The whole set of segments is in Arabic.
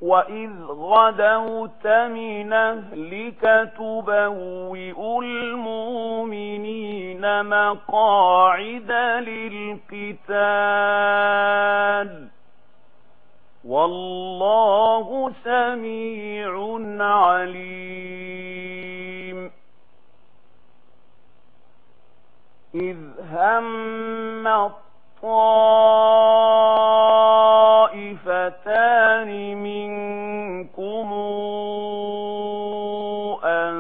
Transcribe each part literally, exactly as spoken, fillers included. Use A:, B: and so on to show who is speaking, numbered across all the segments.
A: وإذ غدوت من أهلك تبوئ المؤمنين مقاعد للقتال والله سميع عليم. إذ هم الطائفتان منكم أن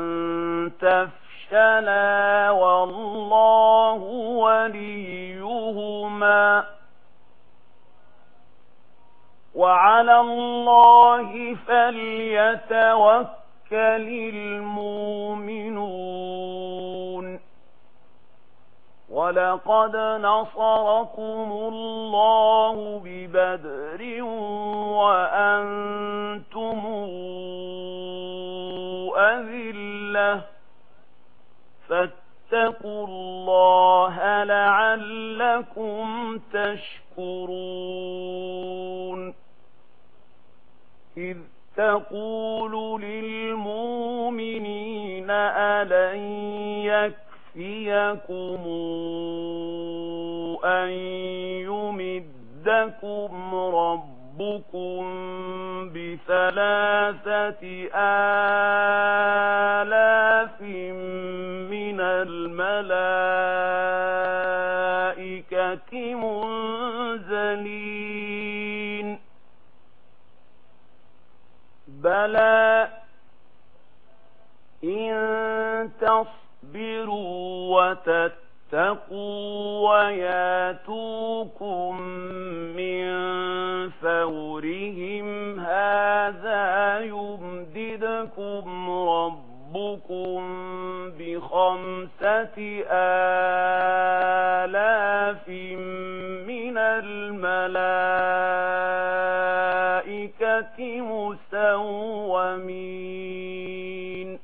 A: تفشلا والله وليهما وعلى الله فليتوكل المؤمنون. ولقد نصركم الله ببدر وأنتم أذلة فاتقوا الله لعلكم تشكرون. إذ تقول للمؤمنين ألن يكفيكم أن يمدكم ربكم بثلاثة آلاف من الملائكة منزلين بلى إن تصبروا وتتقوا وياتوكم من فورهم هذا يمددكم ربكم بخمسة آلاف من الملائكة مسومين.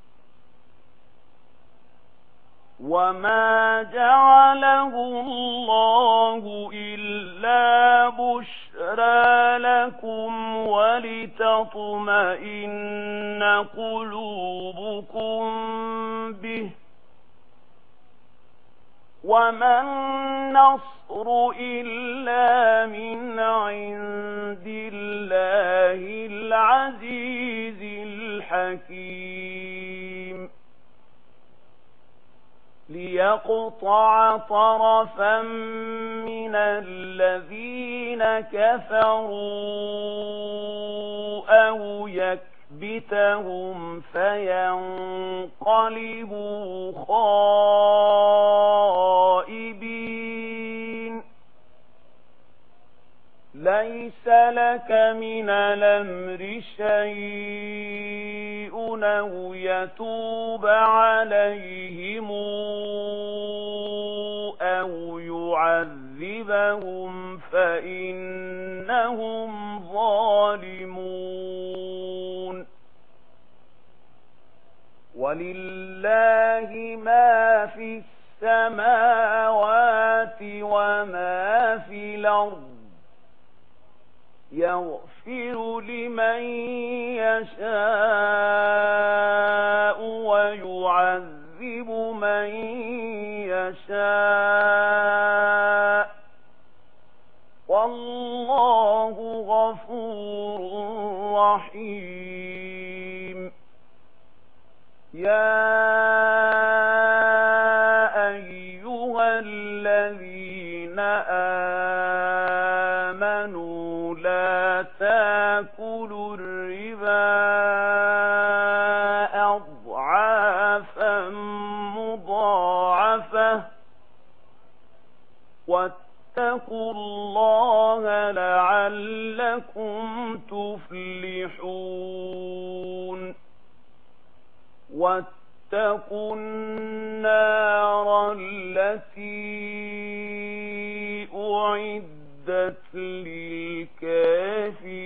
A: وما جعله الله إلا بشرى لكم ولتطمئن قلوبكم به وما النصر إلا من عند الله العزيز الحكيم. ليقطع طرفا من الذين كفروا أو يكبتهم فينقلبوا خائبين. ليس لك من الأمر شيء أو يتوب عليهم أو يعذبهم فإنهم ظالمون. ولله ما في السماوات وما في الأرض يغفر لمن يشاء ويعذب من يشاء والله غفور رحيم. يا أيها الذين آمنوا لا تأكلوا الربا أضعافا مضاعفة واتقوا الله لعلكم تفلحون. واتقوا النار التي أعدت للكافرين